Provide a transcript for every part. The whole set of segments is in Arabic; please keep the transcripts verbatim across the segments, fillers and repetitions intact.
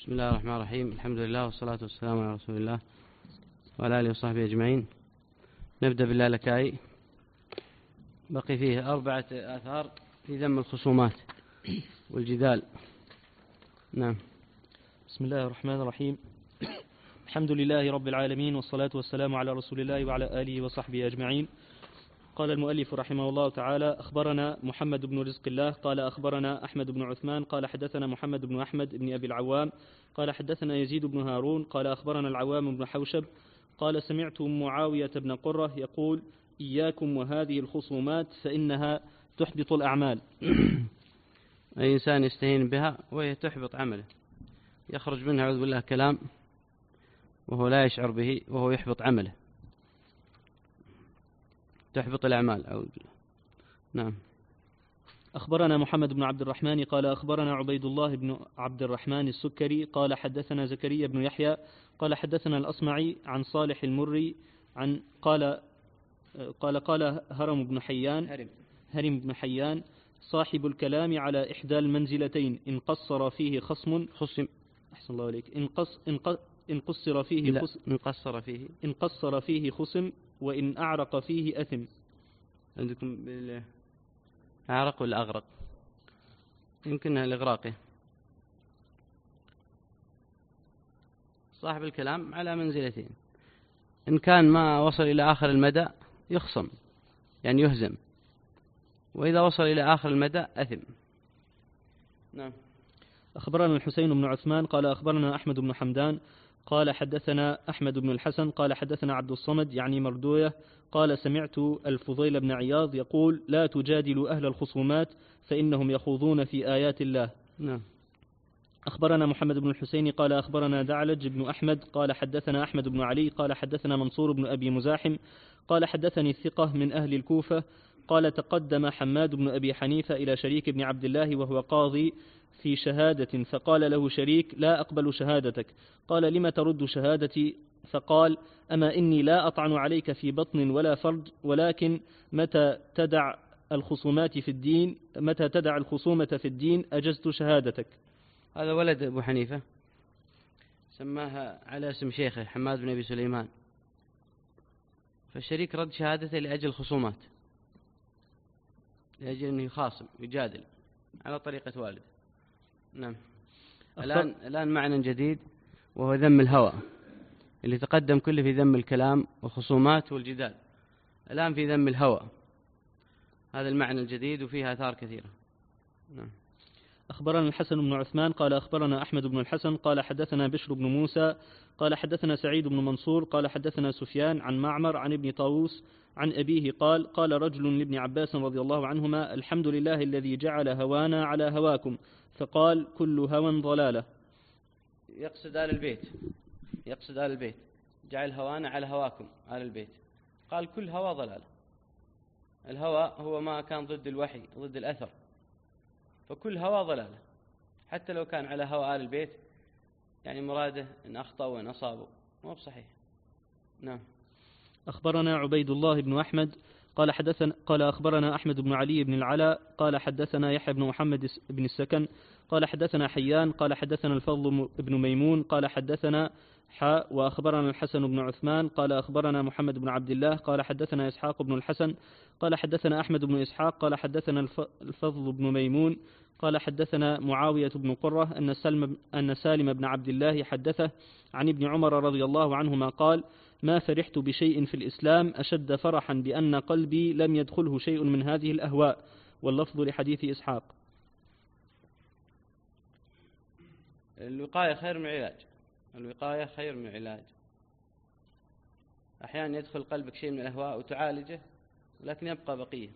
بسم الله الرحمن الرحيم. الحمد لله والصلاة والسلام على رسول الله وعلى آله وصحبه أجمعين. نبدأ باللالكائي. بقي فيه أربعة آثار في ذم الخصومات والجدال. نعم. بسم الله الرحمن الرحيم. الحمد لله رب العالمين، والصلاة والسلام على رسول الله وعلى آله وصحبه أجمعين. قال المؤلف رحمه الله تعالى: أخبرنا محمد بن رزق الله قال أخبرنا أحمد بن عثمان قال حدثنا محمد بن أحمد بن أبي العوام قال حدثنا يزيد بن هارون قال أخبرنا العوام بن حوشب قال سمعت معاوية بن قرة يقول: إياكم وهذه الخصومات فإنها تحبط الأعمال. أي إنسان يستهين بها وهي تحبط عمله، يخرج منها أعوذ بالله كلام وهو لا يشعر به وهو يحبط عمله، تحبط الأعمال أعوذ بالله. نعم. أخبرنا محمد بن عبد الرحمن قال أخبرنا عبيد الله بن عبد الرحمن السكري قال حدثنا زكريا بن يحيى قال حدثنا الأصمعي عن صالح المري عن قال قال قال هرم بن حيان هرم هرم بن حيان صاحب الكلام على إحدى المنزلتين إن قصر فيه خصم خصم أحسن الله عليك إن قص إن قص إن قصر فيه خصم إن قصر فيه إن قصر فيه خصم وإن أعرق فيه أثم. عندكم بالأعرق ولا أغرق؟ يمكنها الإغراقي. صاحب الكلام على منزلتين، إن كان ما وصل إلى آخر المدى يخصم يعني يهزم، وإذا وصل إلى آخر المدى أثم. نعم. أخبرنا الحسين بن عثمان قال أخبرنا أحمد بن حمدان قال حدثنا أحمد بن الحسن قال حدثنا عبد الصمد يعني مردوية قال سمعت الفضيل بن عياض يقول: لا تجادلوا أهل الخصومات فإنهم يخوضون في آيات الله. نعم. أخبرنا محمد بن الحسين قال أخبرنا دعلج بن أحمد قال حدثنا أحمد بن علي قال حدثنا منصور بن أبي مزاحم قال حدثني الثقة من أهل الكوفة قال تقدم حماد بن أبي حنيفة إلى شريك بن عبد الله وهو قاضي في شهادة، فقال له شريك: لا أقبل شهادتك. قال: لم ترد شهادتي؟ فقال: أما إني لا أطعن عليك في بطن ولا فرج، ولكن متى تدع الخصومات في الدين متى تدع الخصومة في الدين أجزت شهادتك. هذا ولد أبو حنيفة سماها على اسم شيخه حماد بن أبي سليمان، فالشريك رد شهادته لأجل الخصومات، لأجل أنه يخاصم يجادل على طريقة والده. نعم. الآن الآن معنى جديد وهو ذم الهوى، اللي تقدم كله في ذم الكلام والخصومات والجدال، الآن في ذم الهوى، هذا المعنى الجديد وفيها آثار كثيرة. نعم. أخبرنا الحسن بن عثمان قال أخبرنا أحمد بن الحسن قال حدثنا بشر بن موسى قال حدثنا سعيد بن منصور قال حدثنا سفيان عن معمر عن ابن طاووس عن أبيه قال: قال رجل لابن عباس رضي الله عنهما: الحمد لله الذي جعل هوانا على هواكم. فقال: كل هوى ضلالة. يقصد آل البيت، يقصد آل البيت، جعل هوانا على هواكم آل البيت. قال: كل هوى ضلالة. الهوى هو ما كان ضد الوحي ضد الأثر، فكل هوى ضلالة حتى لو كان على هوى آل البيت، يعني مراده إن أخطأوا وإن أصابوا مو بصحيح. نعم. أخبرنا عبيد الله بن أحمد قال حدثنا قال أخبرنا أحمد بن علي بن العلاء قال حدثنا يحيى بن محمد بن السكن قال حدثنا حيان قال حدثنا الفضل بن ميمون قال حدثنا حاء وأخبرنا الحسن بن عثمان قال أخبرنا محمد بن عبد الله قال حدثنا إسحاق بن الحسن قال حدثنا أحمد بن إسحاق قال حدثنا الفضل بن ميمون قال حدثنا معاوية بن قرة أن سلم أن سالم بن عبد الله حدثه عن ابن عمر رضي الله عنهما قال: ما فرحت بشيء في الإسلام أشد فرحا بأن قلبي لم يدخله شيء من هذه الأهواء. واللفظ لحديث إسحاق. الوقاية خير من العلاج، الوقاية خير من العلاج. أحيانا يدخل قلبك شيء من الأهواء وتعالجه ولكن يبقى بقية،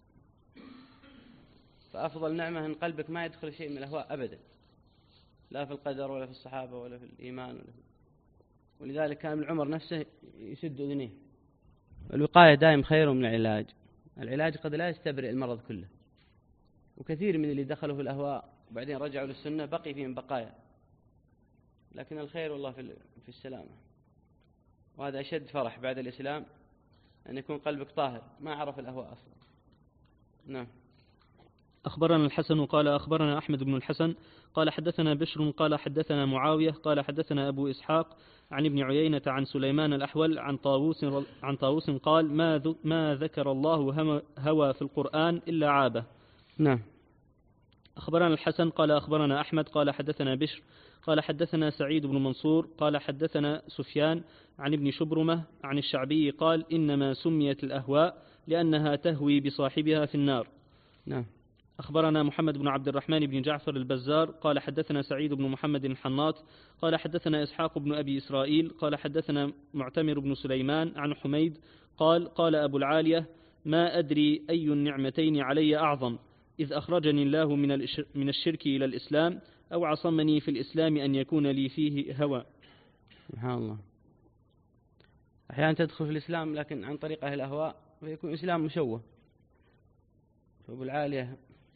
فأفضل نعمة أن قلبك ما يدخل شيء من الأهواء أبدا، لا في القدر ولا في الصحابة ولا في الإيمان ولا في... ولذلك كان ابن عمر نفسه يسد أذنيه. الوقاية دائم خير من العلاج. العلاج قد لا يستبرئ المرض كله، وكثير من اللي دخلوا في الأهواء وبعدين رجعوا للسنة بقي فيهم بقايا، لكن الخير والله في السلامة. وهذا أشد فرح بعد الإسلام أن يكون قلبك طاهر ما عرف الأهواء أصلا. نعم. أخبرنا الحسن قال أخبرنا أحمد بن الحسن قال حدثنا بشر قال حدثنا معاوية قال حدثنا أبو إسحاق عن ابن عيينة عن سليمان الأحول عن طاووس عن طاووس قال ما ما ذكر الله هوى في القرآن إلا عابه. نعم. أخبرنا الحسن قال أخبرنا أحمد قال حدثنا بشر قال حدثنا سعيد بن منصور قال حدثنا سفيان عن ابن شبرمة عن الشعبي قال إنما سميت الأهواء لأنها تهوي بصاحبها في النار. نعم. أخبرنا محمد بن عبد الرحمن بن جعفر البزار قال حدثنا سعيد بن محمد الحناط قال حدثنا إسحاق بن أبي إسرائيل قال حدثنا معتمر بن سليمان عن حميد قال قال أبو العالية ما أدري أي النعمتين علي أعظم إذ أخرجني الله من من الشرك إلى الإسلام أو عصمني في الإسلام أن يكون لي فيه هوى. سبحان الله. أحيانا تدخل في الإسلام لكن عن طريق أهل الأهواء فيكون الإسلام مشوه. فأبو العالية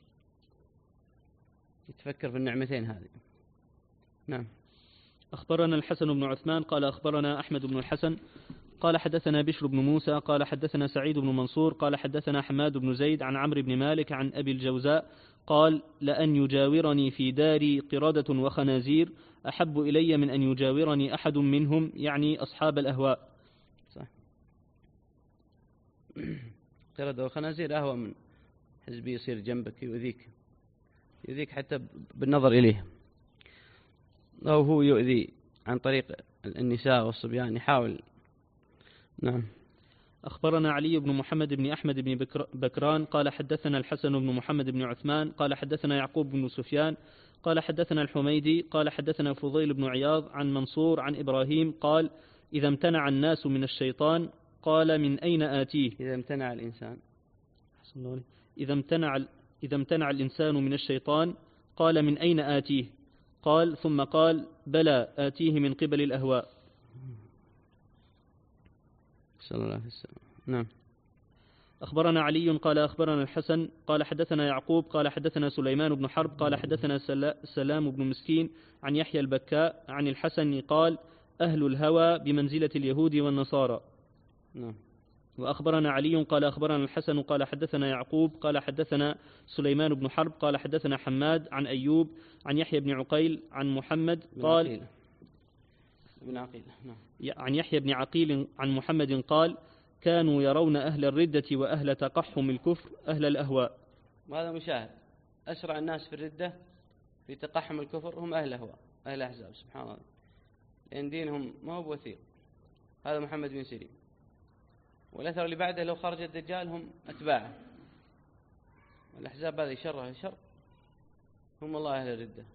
يتفكر في النعمتين هذه. نعم. أخبرنا الحسن بن عثمان قال أخبرنا أحمد بن الحسن قال حدثنا بشر بن موسى قال حدثنا سعيد بن منصور قال حدثنا حماد بن زيد عن عمرو بن مالك عن أبي الجوزاء قال لأن يجاورني في داري قردة وخنازير أحب إلي من أن يجاورني أحد منهم، يعني أصحاب الأهواء. صح. قردة وخنازير أهوى من حزبي يصير جنبك يؤذيك يؤذيك حتى بالنظر إليه، أو هو يؤذي عن طريق النساء والصبيان يحاول. نعم. أخبرنا علي بن محمد بن أحمد بن بكر بكران قال حدثنا الحسن بن محمد بن عثمان قال حدثنا يعقوب بن سفيان قال حدثنا الحميدي قال حدثنا فضيل بن عياض عن منصور عن إبراهيم قال إذا امتنع الناس من الشيطان قال من أين آتيه. إذا امتنع الإنسان إذا امتنع إذا امتنع الإنسان من الشيطان قال من أين آتيه، قال ثم قال بلى آتيه من قبل الأهواء. صلى الله عليه وسلم. نعم. أخبرنا علي قال أخبرنا الحسن قال حدثنا يعقوب قال حدثنا سليمان بن حرب قال حدثنا سلام بن مسكين عن يحيى البكاء عن الحسن قال أهل الهوى بمنزلة اليهود والنصارى. نعم. وأخبرنا علي قال أخبرنا الحسن قال حدثنا يعقوب قال حدثنا سليمان بن حرب قال حدثنا حماد عن أيوب عن يحيى بن عقيل عن محمد قال بن عقيل. نعم. عن يحيى بن عقيل عن محمد قال كانوا يرون أهل الردة وأهل تقحم الكفر أهل الأهواء. وهذا مشاهد، أسرع الناس في الردة في تقحم الكفر هم أهل الأهواء أهل الأحزاب. سبحان الله، لأن دينهم ما هو بوثيق. هذا محمد بن سيرين، والأثر اللي بعده لو خرج الدجال هم أتباعه. والأحزاب هذه شرها شر، هم الله أهل الردة،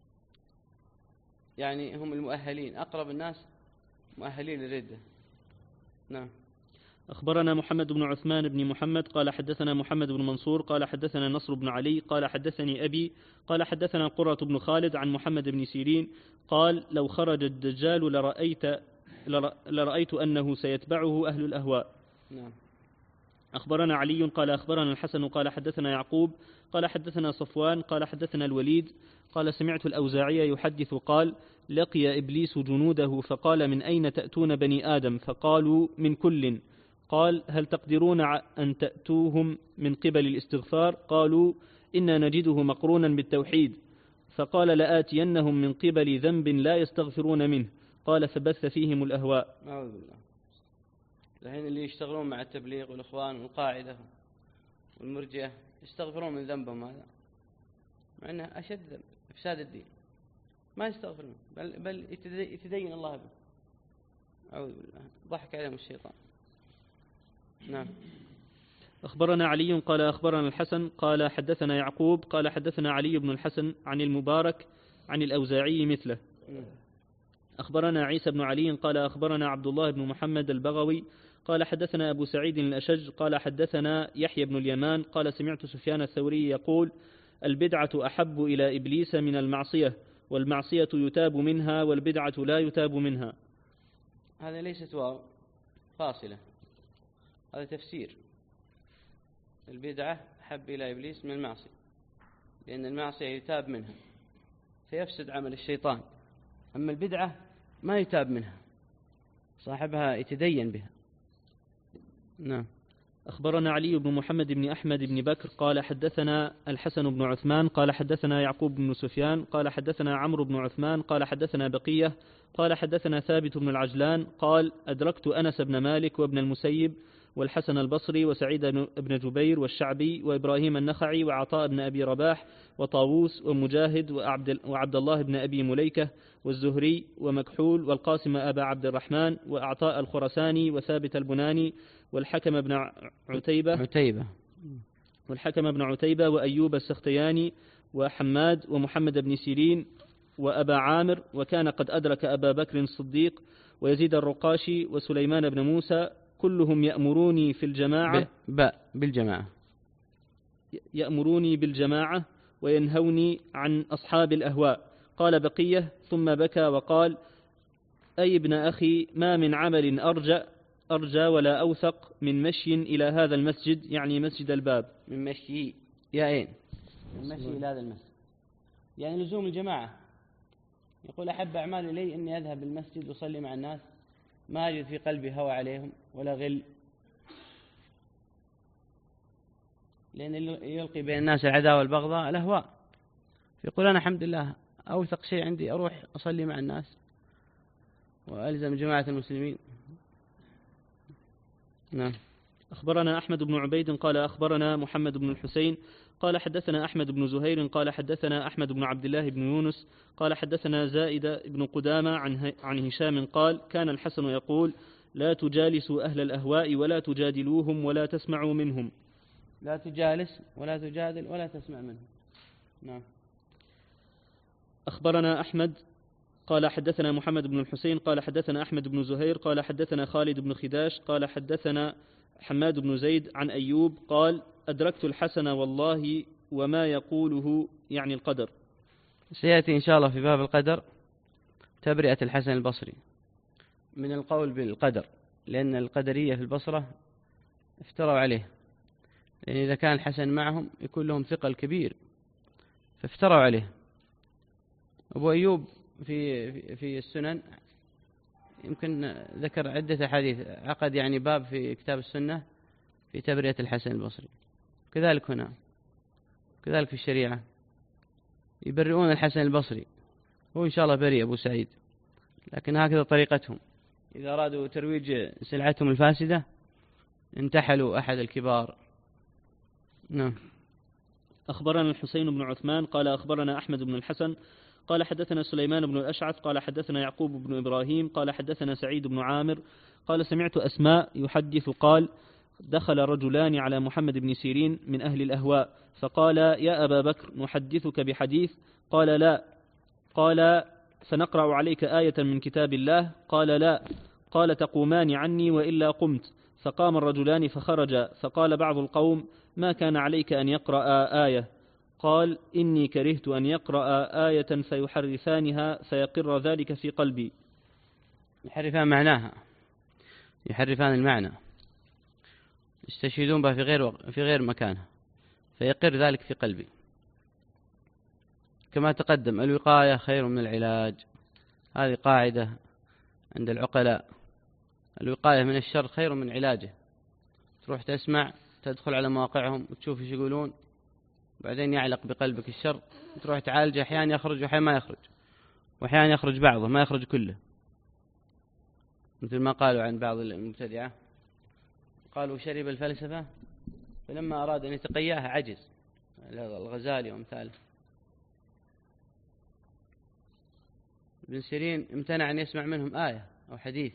يعني هم المؤهلين، أقرب الناس مؤهلين للردة. نعم. أخبرنا محمد بن عثمان بن محمد قال حدثنا محمد بن منصور قال حدثنا نصر بن علي قال حدثني أبي قال حدثنا قرة بن خالد عن محمد بن سيرين قال لو خرج الدجال لرأيت, لرأيت أنه سيتبعه أهل الأهواء. نعم. أخبرنا علي قال أخبرنا الحسن قال حدثنا يعقوب قال حدثنا صفوان قال حدثنا الوليد قال سمعت الأوزاعي يحدث قال لقي إبليس جنوده فقال من أين تأتون بني آدم؟ فقالوا من كل. قال هل تقدرون أن تأتوهم من قبل الاستغفار؟ قالوا إنا نجده مقرونا بالتوحيد. فقال لآتينهم من قبل ذنب لا يستغفرون منه. قال فبث فيهم الأهواء. أعوذ بالله. الحين اللي يشتغلون مع التبليغ والإخوان والقاعدة والمرجئة يستغفرون من ذنبهم هذا، مع أنه أشد ذنب إفساد الدين، ما يستغفرون بل, بل يتدين الله به. أعوذ بالله، ضحك عليهم الشيطان. نعم. أخبرنا علي قال أخبرنا الحسن قال حدثنا يعقوب قال حدثنا علي بن الحسن عن المبارك عن الأوزاعي مثله. أخبرنا عيسى بن علي قال أخبرنا عبد الله بن محمد البغوي قال حدثنا أبو سعيد الأشج قال حدثنا يحيى بن اليمان قال سمعت سفيان الثوري يقول البدعة أحب إلى إبليس من المعصية، والمعصية يتاب منها والبدعة لا يتاب منها. هذا ليست واو فاصلة، هذا تفسير. البدعة أحب إلى إبليس من المعصية، لأن المعصية يتاب منها فيفسد عمل الشيطان، أما البدعة ما يتاب منها، صاحبها يتدين بها. نعم. أخبرنا علي بن محمد بن أحمد بن بكر قال حدثنا الحسن بن عثمان قال حدثنا يعقوب بن سفيان قال حدثنا عمرو بن عثمان قال حدثنا بقية قال حدثنا ثابت بن العجلان قال أدركت أنس بن مالك وابن المسيب والحسن البصري وسعيد بن جبير والشعبي وإبراهيم النخعي وعطاء بن أبي رباح وطاووس ومجاهد وعبد, وعبد الله بن أبي مليكة والزهري ومكحول والقاسم أبا عبد الرحمن وأعطاء الخرساني وثابت البناني والحكم بن عتيبة عتيبة والحكم بن عتيبة وأيوب السختياني وحماد ومحمد بن سيرين وأبا عامر وكان قد أدرك أبا بكر الصديق ويزيد الرقاشي وسليمان بن موسى كلهم يأمروني في الجماعة باء بالجماعة يأمروني بالجماعة وينهوني عن أصحاب الأهواء. قال بقية ثم بكى وقال أي ابن أخي ما من عمل أرجى أرجى ولا أوثق من مشي إلى هذا المسجد، يعني مسجد الباب. من مشي يا أين من مشي إلى هذا المسجد يعني لزوم الجماعة. يقول أحب أعمال إلي أني أذهب بالمسجد وصلي مع الناس، ما أجد في قلبي هوى عليهم ولا غل، لأن يلقي بين الناس العداوة والبغضاء الأهواء. يقول أنا الحمد لله أوثق شيء عندي أروح أصلي مع الناس وألزم جماعة المسلمين. نعم. أخبرنا أحمد بن عبيد قال أخبرنا محمد بن الحسين قال حدثنا أحمد بن زهير قال حدثنا أحمد بن عبد الله بن يونس قال حدثنا زائد بن قدامة عن عن هشام قال كان الحسن يقول لا تجالسوا أهل الأهواء ولا تجادلوهم ولا تسمعوا منهم. لا تجالس ولا تجادل ولا تسمع منهم. نعم. أخبرنا أحمد قال حدثنا محمد بن الحسين قال حدثنا أحمد بن زهير قال حدثنا خالد بن خداش قال حدثنا حماد بن زيد عن أيوب قال أدركت الحسن والله وما يقوله يعني القدر. سيأتي إن شاء الله في باب القدر تبرئة الحسن البصري من القول بالقدر، لأن القدرية في البصرة افتروا عليه، لأن إذا كان الحسن معهم يكون لهم ثقل كبير فافتروا عليه. أبو أيوب في في السنن يمكن ذكر عدة حديث، عقد يعني باب في كتاب السنة في تبرئة الحسن البصري. كذلك هنا كذلك في الشريعة يبرئون الحسن البصري، هو إن شاء الله بريء أبو سعيد، لكن هكذا طريقتهم، إذا أرادوا ترويج سلعتهم الفاسدة انتحلوا أحد الكبار. نعم. أخبرنا الحسين بن عثمان قال أخبرنا أحمد بن الحسن قال حدثنا سليمان بن الأشعث قال حدثنا يعقوب بن إبراهيم قال حدثنا سعيد بن عامر قال سمعت أسماء يحدث قال دخل رجلان على محمد بن سيرين من أهل الأهواء فقال يا أبا بكر نحدثك بحديث؟ قال لا. قال فنقرأ عليك آية من كتاب الله؟ قال لا. قال تقومان عني وإلا قمت. فقام الرجلان فخرج، فقال بعض القوم ما كان عليك أن يقرأ آية؟ قال إني كرهت أن يقرأ آية فيحرفانها فيقر ذلك في قلبي. يحرفان معناها، يحرفان المعنى، يستشهدون بها في غير في غير مكانها فيقر ذلك في قلبي. كما تقدم الوقاية خير من العلاج، هذه قاعدة عند العقلاء، الوقاية من الشر خير من علاجه. تروح تسمع تدخل على مواقعهم وتشوف ايش يقولون، بعدين يعلق بقلبك الشر، تروح تعالجه، أحيانا يخرج وأحيانا ما يخرج، وأحيانا يخرج بعضه ما يخرج كله، مثل ما قالوا عن بعض المبتدعة، قالوا شرب الفلسفة فلما أراد أن يتقياها عجز، الغزالي وامثاله. ابن سيرين امتنع أن يسمع منهم آية أو حديث،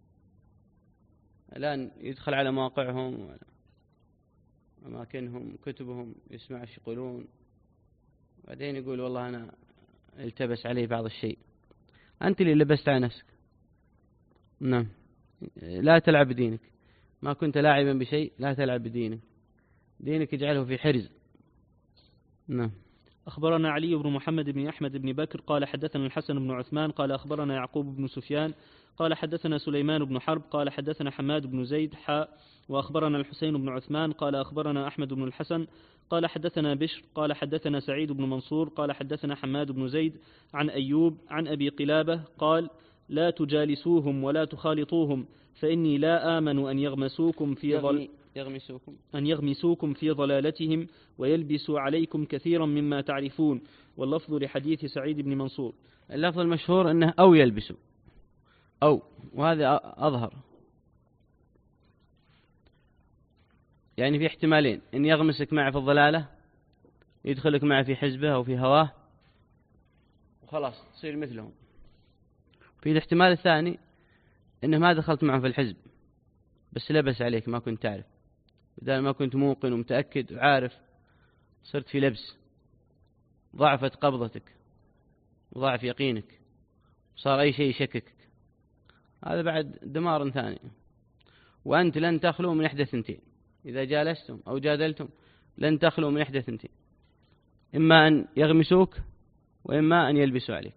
الآن يدخل على مواقعهم أماكنهم كتبهم يسمع ايش يقولون، بعدين يقول والله أنا التبس عليه بعض الشيء. أنت اللي لبست على نفسك. نعم. لا تلعب بدينك، ما كنت لاعبا بشيء لا تلعب بدينك، دينك اجعله في حرز. نعم. أخبرنا علي بن محمد بن أحمد بن بكر قال حدثنا الحسن بن عثمان قال أخبرنا يعقوب بن سفيان قال حدثنا سليمان بن حرب قال حدثنا حماد بن زيد حاء وأخبرنا الحسين بن عثمان قال أخبرنا أحمد بن الحسن قال حدثنا بشر قال حدثنا سعيد بن منصور قال حدثنا حماد بن زيد عن أيوب عن أبي قلابة قال لا تجالسوهم ولا تخالطوهم فإني لا آمن أن يغمسوكم في ظل يغمسوكم أن يغمسوكم في ضلالتهم ويلبسوا عليكم كثيرا مما تعرفون. واللفظ لحديث سعيد بن منصور. اللفظ المشهور أنه أو يلبسوا أو، وهذا أظهر، يعني في احتمالين: إن يغمسك معه في الضلالة، يدخلك معه في حزبه أو في هواه وخلاص تصير مثلهم. في الاحتمال الثاني إنه ما دخلت معه في الحزب بس لبس عليك ما كنت تعرف، بدل ما كنت موقن ومتأكد وعارف صرت في لبس، ضعفت قبضتك وضعف يقينك وصار أي شيء يشككك. هذا بعد دمار ثاني. وأنت لن تخلو من إحدى ثنتين، إذا جالستم أو جادلتم لن تخلو من إحدى ثنتين: إما أن يغمسوك وإما أن يلبسوا عليك.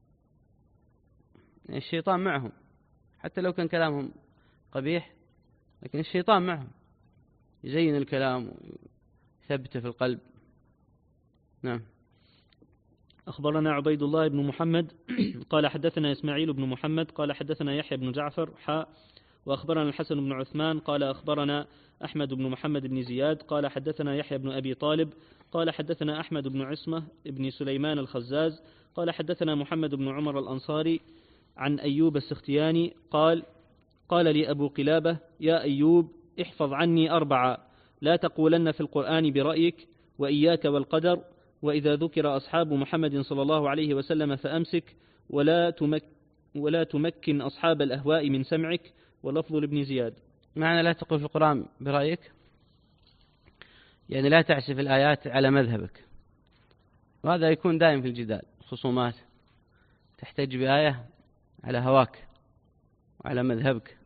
يعني الشيطان معهم، حتى لو كان كلامهم قبيح لكن الشيطان معهم يزين الكلام ويثبته في القلب. نعم. أخبرنا عبيد الله بن محمد قال حدثنا إسماعيل بن محمد قال حدثنا يحيى بن جعفر حاء. وأخبرنا الحسن بن عثمان قال أخبرنا أحمد بن محمد بن زياد قال حدثنا يحيى بن أبي طالب قال حدثنا أحمد بن عصمة بن سليمان الخزاز قال حدثنا محمد بن عمر الأنصاري عن أيوب السختياني قال قال لي أبو قلابة: يا أيوب، احفظ عني أربعة: لا تقولن في القرآن برأيك، وإياك والقدر، وإذا ذكر أصحاب محمد صلى الله عليه وسلم فأمسك، ولا تمك ولا تمكن أصحاب الأهواء من سمعك. ولفظ لابن زياد. معنى لا تقول في القرآن برأيك يعني لا تعسف الآيات على مذهبك، وهذا يكون دائم في الجدال خصومات، تحتج بآية على هواك وعلى مذهبك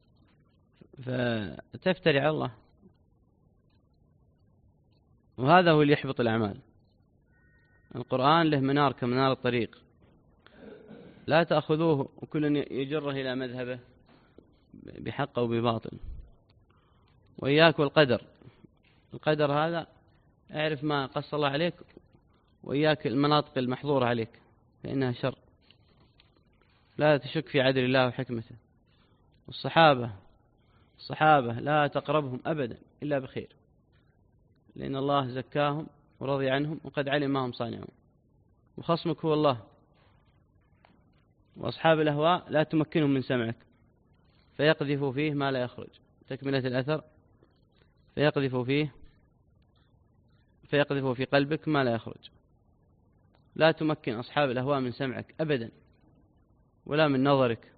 فتفتري على الله، وهذا هو اللي يحبط الأعمال. القرآن له منار كمنار الطريق، لا تأخذوه وكل يجره إلى مذهبه بحق أو بباطل. وإياك والقدر، القدر هذا اعرف ما قص الله عليك، وإياك المناطق المحظورة عليك فإنها شر، لا تشك في عدل الله وحكمته. والصحابة الصحابة لا تقربهم أبدا إلا بخير، لأن الله زكاهم ورضي عنهم وقد علم ما هم صانعون. وخصمك هو الله. وأصحاب الأهواء لا تمكنهم من سمعك فيقذفوا فيه ما لا يخرج. تكملة الأثر: فيقذفوا فيه فيقذفوا في قلبك ما لا يخرج. لا تمكن أصحاب الأهواء من سمعك أبدا ولا من نظرك.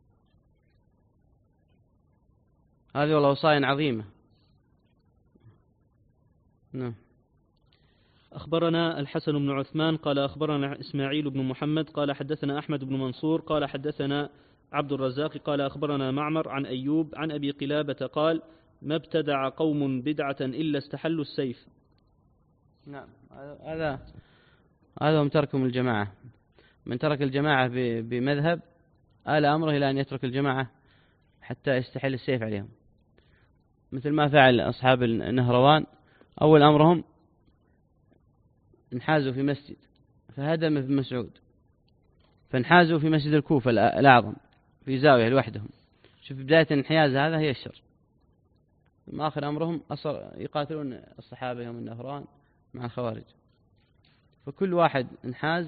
هذه والله وصايا عظيمة. نعم. أخبرنا الحسن بن عثمان قال أخبرنا إسماعيل بن محمد قال حدثنا أحمد بن منصور قال حدثنا عبد الرزاق قال أخبرنا معمر عن أيوب عن أبي قلابة قال: ما ابتدع قوم بدعة إلا استحلوا السيف. نعم. هذا هذا هم تركهم الجماعة. من ترك الجماعة بمذهب آل أمره إلى أن يترك الجماعة حتى يستحل السيف عليهم، مثل ما فعل أصحاب النهروان. أول أمرهم انحازوا في مسجد فهدم ابن مسعود، فانحازوا في مسجد الكوفة الأعظم في زاوية لوحدهم. شوف بداية الانحياز هذا هي الشر. ثم آخر أمرهم أصر يقاتلون الصحابة يوم النهروان مع الخوارج. فكل واحد انحاز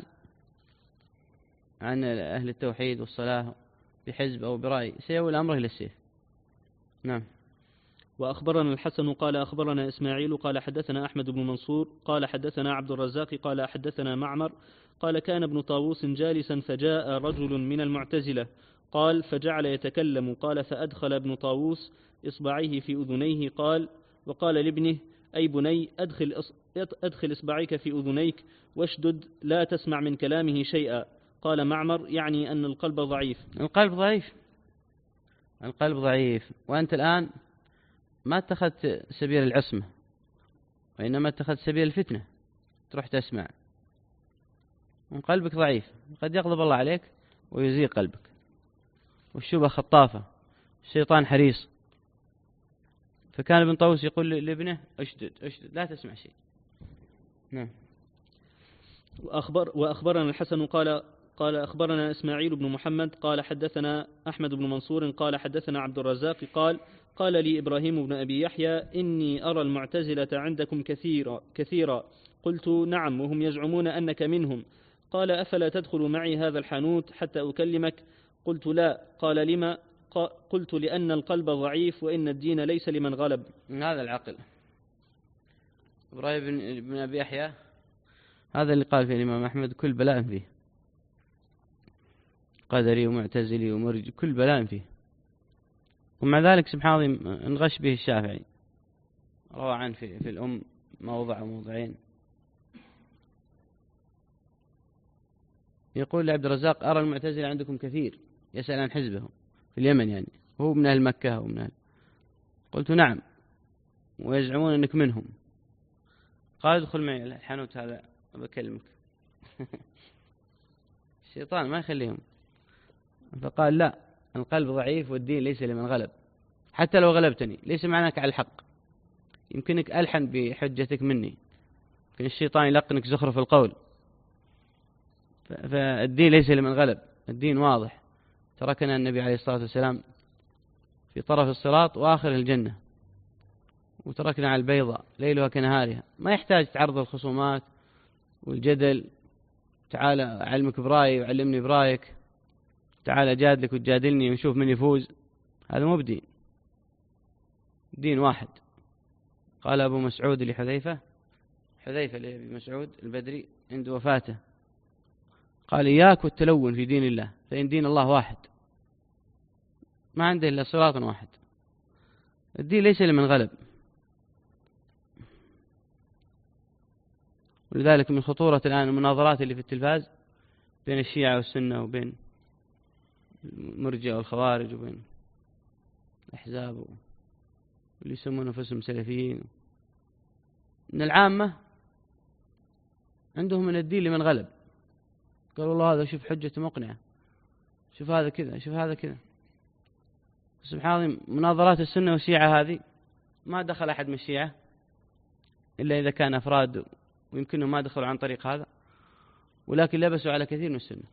عن أهل التوحيد والصلاة بحزب أو برأي سيولي أمره إلى السيف. نعم. وأخبرنا الحسن قال أخبرنا إسماعيل قال حدثنا أحمد بن منصور قال حدثنا عبد الرزاق قال حدثنا معمر قال: كان ابن طاووس جالسا فجاء رجل من المعتزلة قال فجعل يتكلم قال فأدخل ابن طاووس إصبعيه في أذنيه قال وقال لابنه: أي بني أدخل, أدخل إصبعيك في أذنيك واشدد لا تسمع من كلامه شيئا. قال معمر: يعني أن القلب ضعيف. القلب ضعيف القلب ضعيف وأنت الآن ما اتخذت سبيل العصمة وإنما اتخذت سبيل الفتنة، تروح تسمع وقلبك ضعيف، قد يغضب الله عليك ويزيغ قلبك. والشبهة خطافة، الشيطان حريص. فكان ابن طاووس يقول لابنه: اشدد اشدد لا تسمع شيء. نعم. وأخبر وأخبرنا الحسن قال قال أخبرنا إسماعيل بن محمد قال حدثنا أحمد بن منصور قال حدثنا عبد الرزاق قال قال لي إبراهيم بن أبي يحيى إني أرى المعتزلة عندكم كثيرا, كثيرا قلت نعم وهم يزعمون أنك منهم. قال أفلا تدخل معي هذا الحانوت حتى أكلمك؟ قلت لا. قال لما؟ قلت لأن القلب ضعيف وإن الدين ليس لمن غلب. من هذا العقل إبراهيم بن أبي يحيى هذا اللي قال فيه الإمام أحمد كل بلاء فيه، قدري ومعتزلي ومرجي كل بلاء فيه، ومع ذلك سبحان الله انغش به الشافعي، روى عنه في, في الأم موضع وموضعين. يقول لعبد الرزاق أرى المعتزلة عندكم كثير، يسأل عن حزبهم في اليمن يعني، هو من أهل مكة ومن أهل. قلت نعم ويزعمون أنك منهم. قال ادخل معي الحانوت هذا بكلمك. الشيطان ما يخليهم. فقال لا، القلب ضعيف والدين ليس لمن غلب، حتى لو غلبتني ليس معناك على الحق، يمكنك ألحن بحجتك مني، يمكن الشيطان يلقنك زخرف القول، فالدين ليس لمن غلب، الدين واضح. تركنا النبي عليه الصلاة والسلام في طرف الصراط وآخر الجنة، وتركنا على البيضاء ليلها كنهارها، ما يحتاج تعرض الخصومات والجدل، تعال أعلمك برأيي وعلمني برأيك، تعال أجادلك وتجادلني ونشوف من يفوز، هذا مو بدين، دين واحد. قال أبو مسعود لحذيفة، حذيفة لأبي مسعود البدري عند وفاته، قال إياك والتلون في دين الله، فإن دين الله واحد، ما عنده إلا صراط واحد، الدين ليس لمن غلب. ولذلك من خطورة الآن المناظرات اللي في التلفاز بين الشيعة والسنة وبين المرجئة والخوارج وبين الأحزاب واللي يسمون أنفسهم سلفيين، إن العامة عندهم من الدين لمن غلب، قالوا الله هذا شوف حجة مقنعة، شوف هذا كذا، شوف هذا كذا. سبحان الله، مناظرات السنة والشيعة هذه ما دخل أحد من الشيعة إلا إذا كان أفراد ويمكنهم ما دخلوا عن طريق هذا، ولكن لبسوا على كثير من السنة،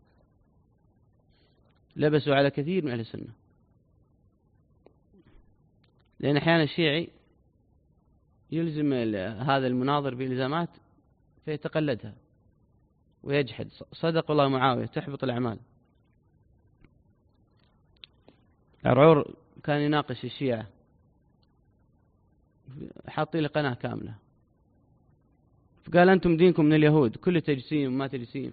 لبسوا على كثير من أهل السنة، لأن أحيانا الشيعي يلزم هذا المناظر بإلزامات فيتقلدها ويجحد. صدق الله معاوية تحبط الأعمال. عرعور كان يناقش الشيعة، حاطين له قناة كاملة، فقال أنتم دينكم من اليهود، كل تجسيم وما تجسيم،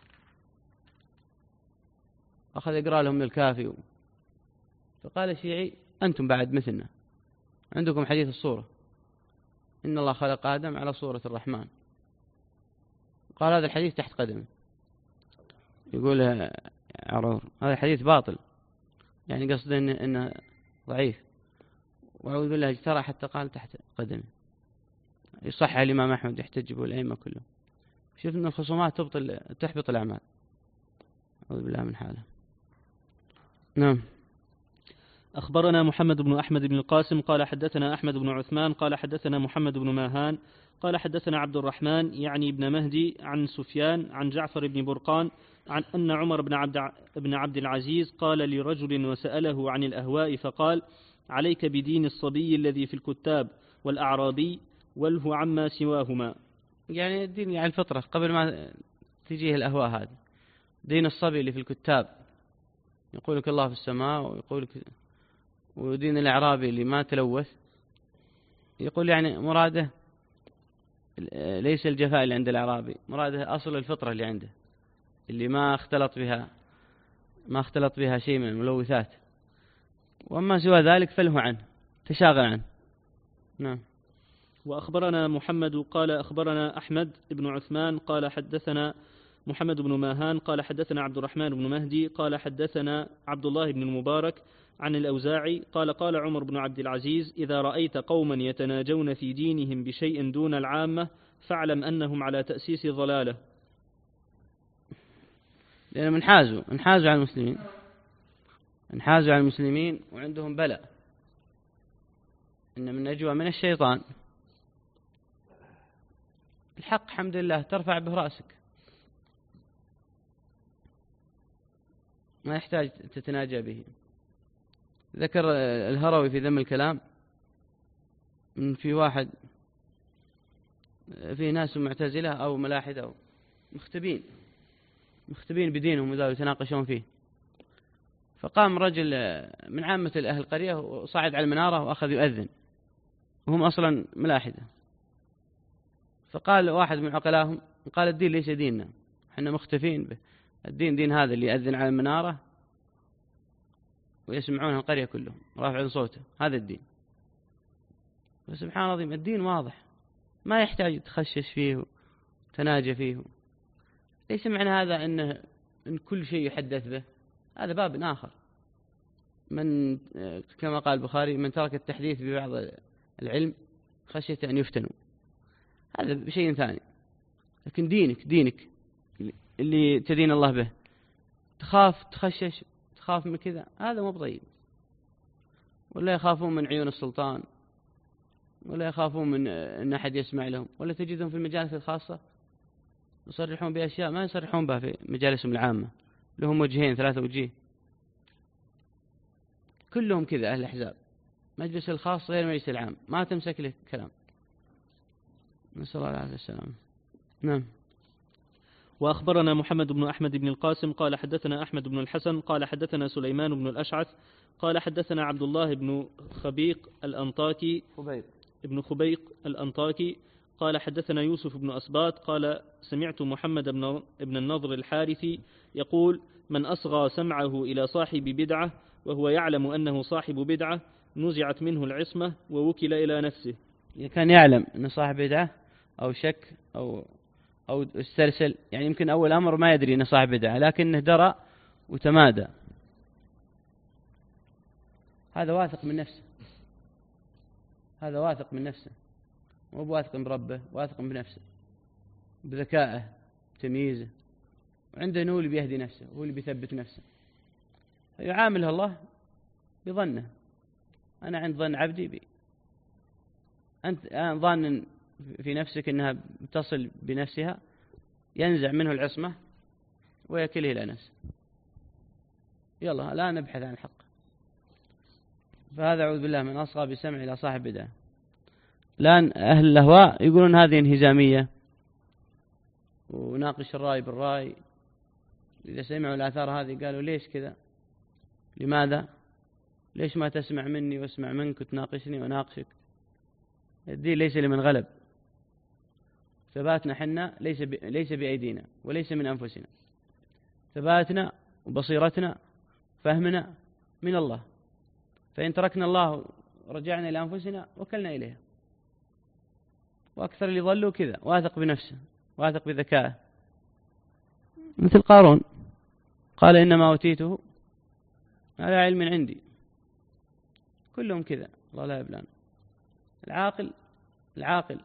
أخذ يقرأ لهم من الكافي. فقال الشيعي أنتم بعد مثلنا، عندكم حديث الصورة، إن الله خلق آدم على صورة الرحمن، قال هذا الحديث تحت قدمه. يقول عرعور هذا الحديث باطل، يعني قصد إنه, إنه ضعيف، وأعوذ بالله اجترى حتى قال تحت قدمه. يصح الإمام أحمد يحتج به الأئمة كلهم. شوف أن الخصومات تبطل تحبط الأعمال، أعوذ بالله من حاله. نعم. أخبرنا محمد بن أحمد بن القاسم قال حدثنا أحمد بن عثمان قال حدثنا محمد بن ماهان قال حدثنا عبد الرحمن يعني ابن مهدي عن سفيان عن جعفر بن برقان عن أن عمر بن عبد, بن عبد العزيز قال لرجل وسأله عن الأهواء فقال عليك بدين الصبي الذي في الكتاب والأعرابي وله عما سواهما. يعني الدين يعني الفطرة قبل ما تجيه الأهواء هذه، دين الصبي اللي في الكتاب يقولك الله في السماء، ويقولك ودين الأعرابي اللي ما تلوث، يقول يعني مراده ليس الجفاء اللي عند الأعرابي، مراده أصل الفطرة اللي عنده اللي ما اختلط بها ما اختلط بها شيء من الملوثات، وأما سوى ذلك فله عنه تشاغل عنه. نعم. وأخبرنا محمد قال أخبرنا أحمد بن عثمان قال حدثنا محمد بن ماهان قال حدثنا عبد الرحمن بن مهدي قال حدثنا عبد الله بن المبارك عن الأوزاعي قال قال عمر بن عبد العزيز إذا رأيت قوما يتناجون في دينهم بشيء دون العامة فاعلم أنهم على تأسيس ضلالة. لأنهم انحازوا انحازوا على المسلمين انحازوا على المسلمين وعندهم بلاء، إن من نجوى من الشيطان. الحق الحمد لله ترفع به رأسك، ما يحتاج تتناجى به. ذكر الهروي في ذم الكلام إن في واحد في ناس معتزلة أو ملاحدة أو مختبين مختبين بدينهم وذا يتناقشون فيه، فقام رجل من عامة أهل القرية وصعد على المنارة وأخذ يؤذن وهم أصلا ملاحدة. فقال واحد من عقلاهم قال الدين ليس ديننا، احنا مختفين به، الدين دين هذا اللي يأذن على المنارة ويسمعون القرية كلهم رافعين صوته، هذا الدين. فسبحان الله العظيم الدين واضح ما يحتاج تخشش فيه وتناجى فيه. ليس معنى هذا أنه إن كل شيء يحدث به، هذا باب آخر. من كما قال البخاري من ترك التحديث ببعض العلم خشية أن يفتنوا، هذا بشيء ثاني. لكن دينك دينك اللي تدين الله به تخاف تخشش تخاف من كذا، هذا مو طيب. ولا يخافون من عيون السلطان، ولا يخافون من أن أحد يسمع لهم، ولا تجدهم في المجالس الخاصة يصرحون بأشياء ما يصرحون بها في مجالسهم العامة، لهم وجهين ثلاثة وجيه، كلهم كذا أهل الأحزاب. مجلس الخاص غير مجلس العام، ما تمسك له كلام، نسأل الله العافية والسلام. نعم. وأخبرنا محمد بن أحمد بن القاسم قال حدثنا أحمد بن الحسن قال حدثنا سليمان بن الأشعث قال حدثنا عبد الله بن خبيق الأنطاكي خبيق ابن خبيق الأنطاكي قال حدثنا يوسف بن أسباط قال سمعت محمد بن ابن النضر الحارثي يقول من أصغى سمعه إلى صاحب بدعة وهو يعلم أنه صاحب بدعة نزعت منه العصمة ووكل إلى نفسه. كان يعلم أن صاحب بدعة أو شك أو أو استرسل، يعني يمكن أول أمر ما يدري أنه صاحب بدعة لكنه درى وتمادى، هذا واثق من نفسه، هذا واثق من نفسه، مو واثق بربه، واثق بنفسه بذكائه تمييزه، وعنده هو اللي بيهدي نفسه، هو اللي بيثبت نفسه، فيعامله الله بظنه. أنا عند ظن عبدي بي، أنت ظان في نفسك أنها تصل بنفسها، ينزع منه العصمة ويكله إلى نفسه. يلا لا نبحث عن الحق. فهذا أعوذ بالله من أصغى بسمع إلى صاحب بدعة. الآن أهل الأهواء يقولون هذه انهزامية وناقش الرأي بالرأي. إذا سمعوا الآثار هذه قالوا ليش كذا؟ لماذا؟ ليش ما تسمع مني واسمع منك وتناقشني وناقشك؟ الدين ليس لمن غلب. ثباتنا حنا ليس ليس بأيدينا وليس من أنفسنا. ثباتنا وبصيرتنا فهمنا من الله. فإن تركنا الله ورجعنا إلى أنفسنا وكلنا إليها. وأكثر اللي ظلوا كذا، واثق بنفسه واثق بذكائه، مثل قارون قال إنما أوتيته على علم عندي. كلهم كذا، الله لا يبلان. العاقل العاقل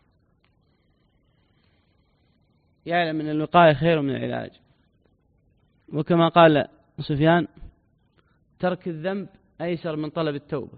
يعلم أن الوقاية خير من العلاج. وكما قال سفيان ترك الذنب أيسر من طلب التوبة.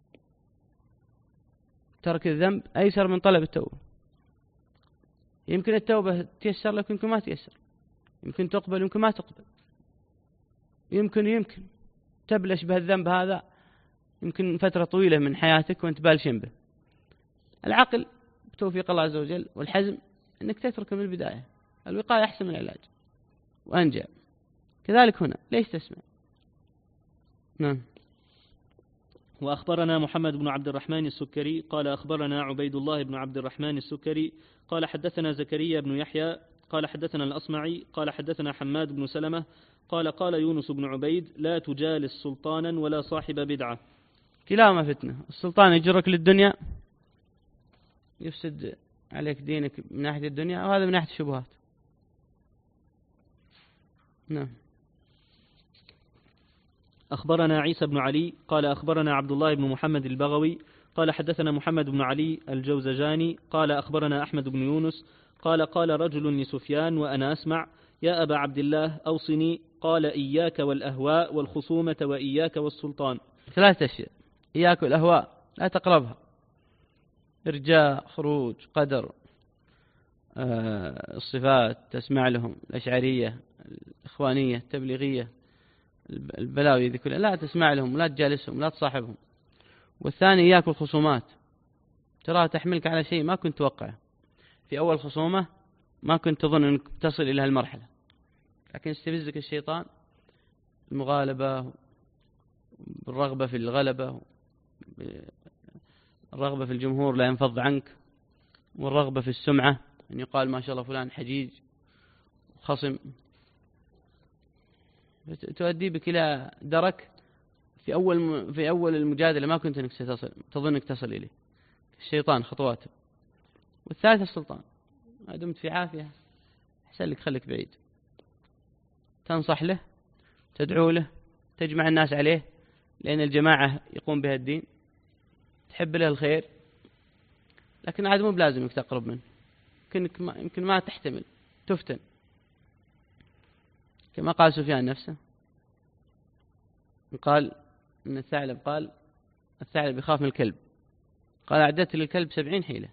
ترك الذنب أيسر من طلب التوبة. يمكن التوبة تيسر لك، يمكن ما تيسر، يمكن تقبل يمكن ما تقبل، يمكن يمكن تبلش بهالذنب هذا يمكن فترة طويلة من حياتك وانت بالشن به. العقل بتوفيق الله عز وجل والحزم أنك تترك من البداية. الوقاية أحسن من العلاج وأنجع. كذلك هنا ليش تسمع؟ نعم. وأخبرنا محمد بن عبد الرحمن السكري قال أخبرنا عبيد الله بن عبد الرحمن السكري قال حدثنا زكريا بن يحيى قال حدثنا الأصمعي قال حدثنا حماد بن سلمة قال قال يونس بن عبيد لا تجالس سلطانا ولا صاحب بدعة. كلاهما فتنة. السلطان يجرك للدنيا يفسد عليك دينك من ناحية الدنيا، وهذا من ناحية الشبهات. نعم. أخبرنا عيسى بن علي قال أخبرنا عبد الله بن محمد البغوي قال حدثنا محمد بن علي الجوزجاني قال أخبرنا أحمد بن يونس قال قال رجل لسفيان وأنا أسمع يا أبا عبد الله أوصني قال إياك والأهواء والخصومة وإياك والسلطان. ثلاثة أشياء: إياك والأهواء لا تقربها، إرجاء خروج قدر آه الصفات تسمع لهم، الأشعرية الإخوانية التبليغية البلاوي ذي كلها لا تسمع لهم ولا تجالسهم لا تصاحبهم. والثاني إياك الخصومات، تراها تحملك على شيء ما كنت توقعه. في أول خصومة ما كنت تظن أنك تصل إلى هالمرحلة، لكن استفزك الشيطان، المغالبة، بالرغبة في الغلبة، الرغبة في الجمهور لا ينفض عنك، والرغبة في السمعة أن يقال ما شاء الله فلان حجيج خصم، تؤدي بك إلى درك في أول في أول المجادلة ما كنت أنك ستصل تظن أنك تصل إليه. الشيطان خطواته. والثالث السلطان، ما دمت في عافية أحسن لك خليك بعيد، تنصح له، تدعو له، تجمع الناس عليه، لأن الجماعة يقوم بها الدين، تحب له الخير، لكن عاد مو بلازم انك تقرب منه، يمكن ما, يمكن ما تحتمل تفتن، كما قال سفيان نفسه، قال إن الثعلب قال الثعلب يخاف من الكلب، قال أعددت للكلب سبعين حيلة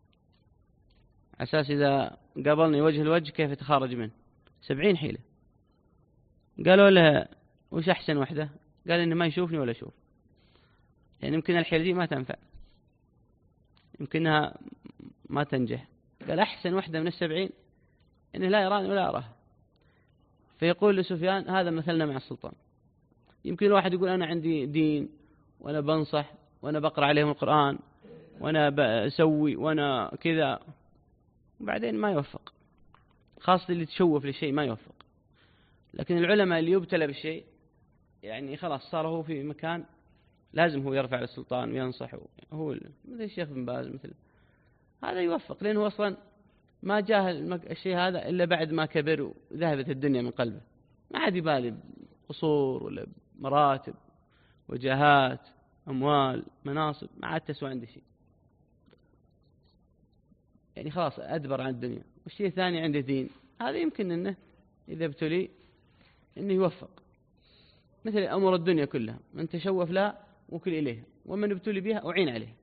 أساس إذا قابلني وجه الوجه كيف يتخارج منه، سبعين حيلة. قالوا له وش أحسن وحدة؟ قال إنه ما يشوفني ولا أشوف، يعني يمكن الحيلة دي ما تنفع، يمكنها ما تنجح. قال أحسن وحدة من السبعين إنه لا يراني ولا أراه. فيقول لسفيان هذا مثلنا مع السلطان. يمكن الواحد يقول أنا عندي دين وأنا بنصح وأنا بقرأ عليهم القرآن وأنا بسوي وأنا كذا، وبعدين ما يوفق، خاصة اللي تشوف للشيء ما يوفق. لكن العلماء اللي يبتلى بالشيء يعني خلاص صار هو في مكان لازم هو يرفع للسلطان وينصح، هو مثل الشيخ بن باز مثل هذا يوفق، لأنه أصلا ما جاه الشيء هذا إلا بعد ما كبر وذهبت الدنيا من قلبه، ما عاد يبالي قصور ولا مراتب وجهات أموال مناصب، ما عاد تسوى عنده شيء، يعني خلاص أدبر عن الدنيا. والشيء الثاني عنده دين، هذا يمكن أنه إذا ابتلي أنه يوفق، مثل أمور الدنيا كلها من تشوف لها وكل إليها، ومن ابتلي بها أعين عليه.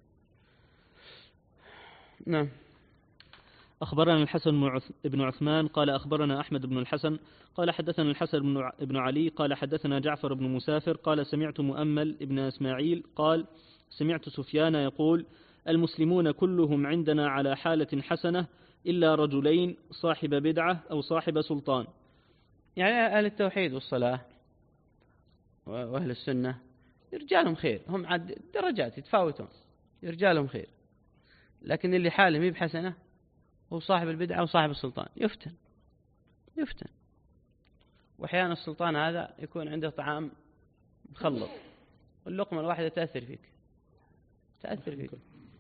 نعم. أخبرنا الحسن بن عثمان قال أخبرنا أحمد بن الحسن قال حدثنا الحسن بن علي قال حدثنا جعفر بن مسافر قال سمعت مؤمل بن إسماعيل قال سمعت سفيان يقول المسلمون كلهم عندنا على حالة حسنة إلا رجلين صاحب بدعة أو صاحب سلطان. يعني أهل التوحيد والصلاة وأهل السنة رجالهم خير، هم عاد درجات يتفاوتون، رجالهم خير، لكن اللي حاله مي بحسنة هو صاحب البدعة وصاحب السلطان، يفتن يفتن. وأحيانا السلطان هذا يكون عنده طعام مخلط، واللقمة الواحدة تأثر فيك تأثر فيك.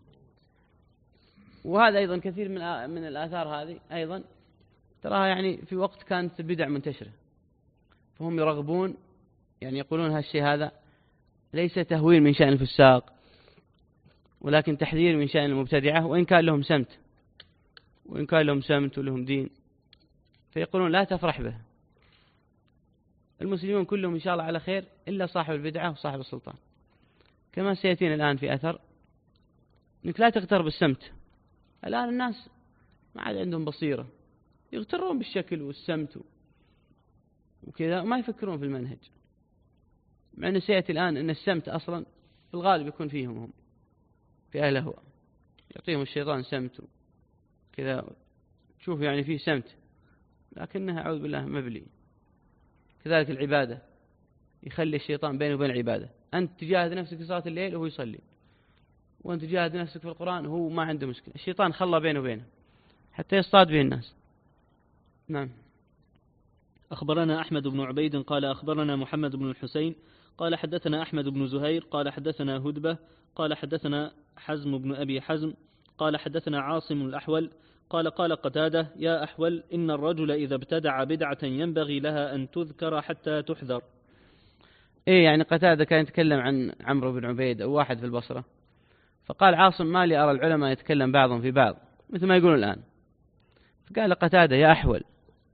وهذا أيضا كثير من من الآثار هذه أيضا تراها يعني في وقت كانت البدع منتشرة، فهم يرغبون، يعني يقولون هالشيء هذا ليس تهويل من شأن الفساق، ولكن تحذير من شأن المبتدعة، وإن كان لهم سمت وإن كان لهم سمت ولهم دين، فيقولون لا تفرح به. المسلمون كلهم إن شاء الله على خير إلا صاحب البدعة وصاحب السلطان، كما سيأتينا الآن في أثر إنك لا تغتر بالسمت. الآن الناس ما عاد عندهم بصيرة، يغترون بالشكل والسمت وكذا، وما يفكرون في المنهج، مع أنه سيأتي الآن أن السمت أصلا في الغالب يكون فيهم هم في أهل هو، يعطيهم الشيطان سمت كذا، تشوف يعني فيه سمت، لكنها أعوذ بالله مبلي. كذلك العبادة يخلي الشيطان بينه وبين العبادة، أنت تجاهد نفسك في صلاة الليل وهو يصلي، وأنت تجاهد نفسك في القرآن وهو ما عنده مشكلة، الشيطان خلى بينه وبينه حتى يصطاد به الناس. نعم. أخبرنا أحمد بن عبيد قال أخبرنا محمد بن الحسين قال حدثنا أحمد بن زهير قال حدثنا هدبة قال حدثنا حزم بن أبي حزم قال حدثنا عاصم الأحول قال قال قتادة يا أحول إن الرجل إذا ابتدع بدعة ينبغي لها أن تذكر حتى تحذر. إيه يعني قتادة كان يتكلم عن عمرو بن عبيد أو واحد في البصرة، فقال عاصم ما لي أرى العلماء يتكلم بعضهم في بعض مثل ما يقولون الآن، فقال قتادة يا أحول،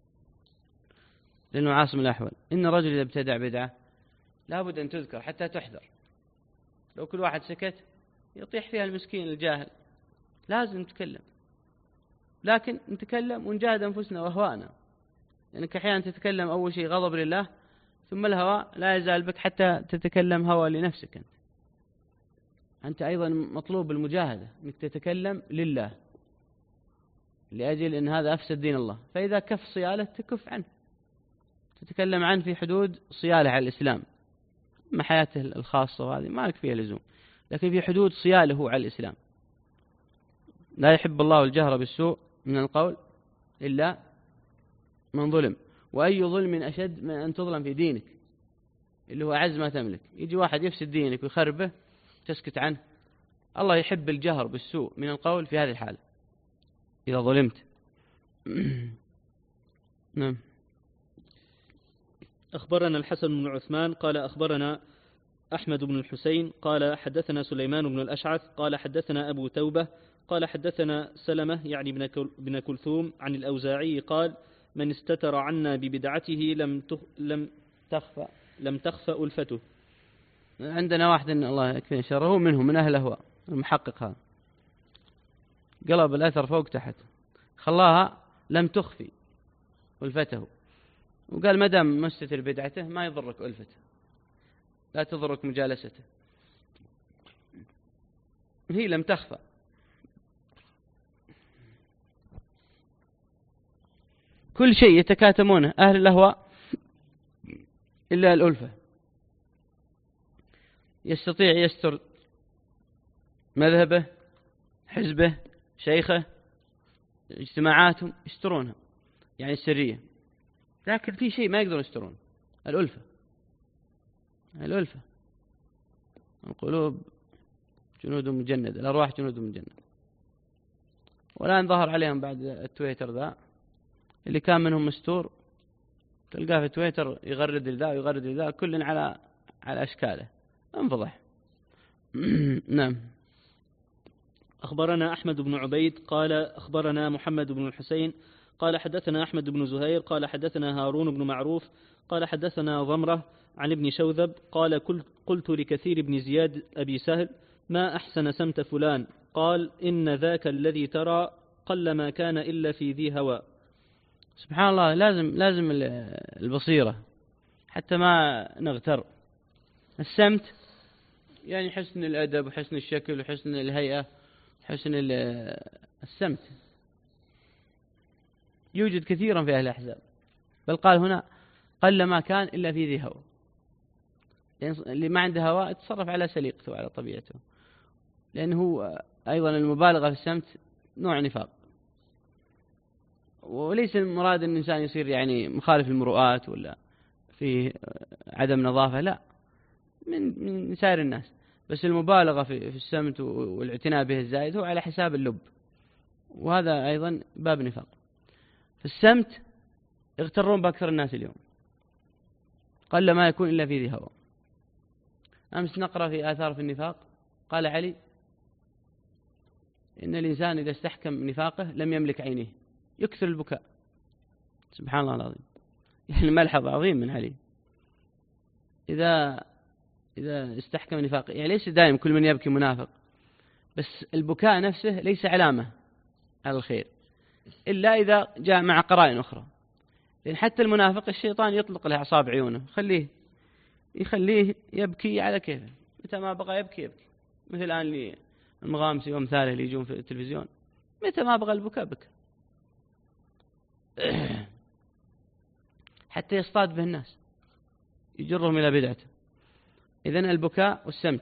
لأنه عاصم الأحول، إن الرجل إذا ابتدع بدعة لابد أن تذكر حتى تحذر. لو كل واحد سكت يطيح فيها المسكين الجاهل، لازم نتكلم، لكن نتكلم ونجاهد أنفسنا وأهواءنا، لأنك يعني أحيانا تتكلم أول شيء غضب لله، ثم الهوى لا يزال بك حتى تتكلم هوى لنفسك. أنت أنت أيضا مطلوب المجاهدة أنك تتكلم لله، لأجل أن هذا أفسد دين الله. فإذا كف صياله تكف عنه، تتكلم عنه في حدود صياله على الإسلام. أما حياته الخاصة وهذه ما لك فيها لزوم، لكن في حدود صياله على الإسلام. لا يحب الله الجهر بالسوء من القول إلا من ظلم. وأي ظلم أشد من أن تظلم في دينك اللي هو أعز ما تملك. يجي واحد يفسد دينك ويخربه تسكت عنه. الله يحب الجهر بالسوء من القول في هذه الحالة إذا ظلمت. نعم. أخبرنا الحسن بن عثمان قال أخبرنا أحمد بن الحسين قال حدثنا سليمان بن الأشعث قال حدثنا أبو توبة قال حدثنا سلمة يعني بن كلثوم عن الأوزاعي قال من استتر عنا ببدعته لم لم تخفى لم تخفى ألفته. عندنا واحد إن الله يكفي شره منهم من أهل الأهواء، المحقق هذا قلب الأثر فوق تحت، خلاها لم تخفي ألفته، وقال ما دام مستتر بدعته ما يضرك ألفته، لا تضرك مجالسته، هي لم تخفى. كل شيء يتكاتمونه أهل الأهواء إلا الألفة. يستطيع يستر مذهبه، حزبه، شيخه، اجتماعاتهم يسترونها يعني السرية، لكن في شيء ما يقدرون يسترون، الألفة. الألفة القلوب جنود مجندة، الأرواح جنود مجندة. والآن ظهر عليهم بعد التويتر ذا اللي كان منهم مستور، تلقاه في تويتر يغرد لذا ويغرد لذا، كل على على أشكاله، انفضح. نعم. أخبرنا أحمد بن عبيد قال أخبرنا محمد بن الحسين قال حدثنا أحمد بن زهير قال حدثنا هارون بن معروف قال حدثنا ضمرة عن ابن شوذب قال قلت لكثير بن زياد أبي سهل ما أحسن سمت فلان؟ قال إن ذاك الذي ترى قل ما كان إلا في ذي هوى. سبحان الله، لازم لازم البصيرة حتى ما نغتر. السمت يعني حسن الأدب وحسن الشكل وحسن الهيئة، حسن السمت يوجد كثيرا في أهل الأحزاب، بل قال هنا قل ما كان إلا في ذي هوى، يعني اللي ما عنده هواء يتصرف على سليقته وعلى طبيعته، لأنه أيضا المبالغة في السمت نوع نفاق. وليس المراد أن الإنسان يصير يعني مخالف المروءات ولا في عدم نظافة، لا، من من سائر الناس، بس المبالغة في في السمت والاعتناء به الزائد هو على حساب اللب، وهذا أيضا باب نفاق. في السمت يغترون بأكثر الناس اليوم، قل ما يكون إلا في ذي هوى. أمس نقرأ في آثار في النفاق، قال علي إن الإنسان إذا استحكم نفاقه لم يملك عينيه، يكثر البكاء. سبحان الله العظيم، يعني ملحظ عظيم من علي. إذا إذا استحكم نفاقه، يعني ليس دائم كل من يبكي منافق، بس البكاء نفسه ليس علامة على الخير إلا إذا جاء مع قرائن أخرى، لأن حتى المنافق الشيطان يطلق له أعصاب عيونه، خليه يخليه يبكي على كيفه، متى ما بغى يبكي يبكي، مثل الآن المغامسي وأمثاله اللي يجون في التلفزيون، متى ما بغى البكاء بكى حتى يصطاد به الناس يجرهم إلى بدعته. إذن البكاء والسمت.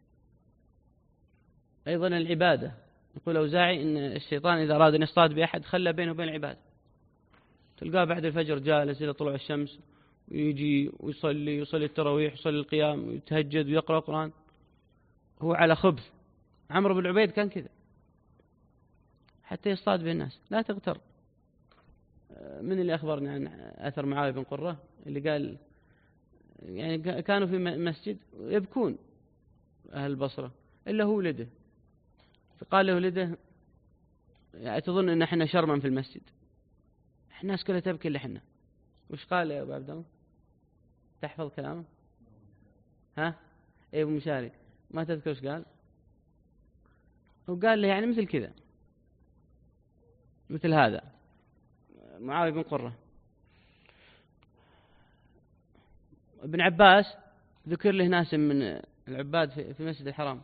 أيضا العبادة، يقول أوزاعي إن الشيطان إذا أراد أن يصطاد بأحد خلى بينه وبين العبادة، تلقاه بعد الفجر جالس إلى طلوع الشمس ويجي ويصلي يصلي التراويح يصلي القيام ويتهجد ويقرأ القرآن، هو على خبث. عمرو بن عبيد كان كذا حتى يصطاد به الناس. لا تغتر. من اللي أخبرني عن أثر معاوية بن قرة اللي قال يعني كانوا في مسجد يبكون أهل البصرة إلا هو ولده، فقال له ولده يعني تظن أن احنا شرما في المسجد، الناس كلها تبكي إلا احنا. وش قال يا أبو عبد الله؟ تحفظ كلامه؟ ها؟ أي أبو مشاري ما تذكر وش قال؟ وقال له يعني مثل كذا، مثل هذا معاوية بن قرة. ابن عباس ذكر له ناس من العباد في مسجد الحرام